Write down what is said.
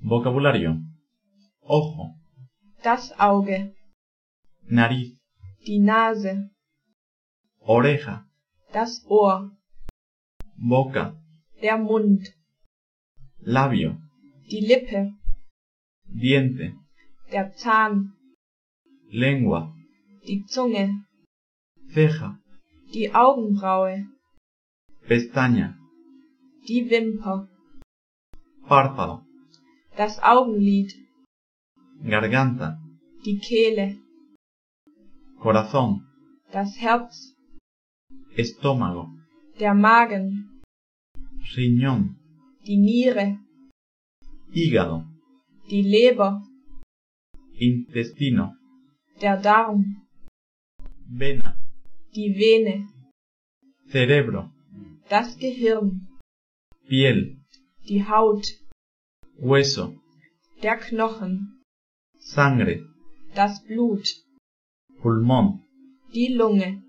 Vocabulario. Ojo, das Auge, nariz, die Nase, oreja, das Ohr, boca, der Mund, labio, die Lippe, diente, der Zahn, lengua, die Zunge, ceja, die Augenbraue, pestaña, die Wimper, párpado, das Augenlid, garganta, die Kehle, corazón, das Herz, estómago, der Magen, riñón, die Niere, hígado, die Leber, intestino, der Darm, vena, die Vene, cerebro, das Gehirn, piel, die Haut, hueso, der Knochen, sangre, das Blut, pulmón, die Lunge,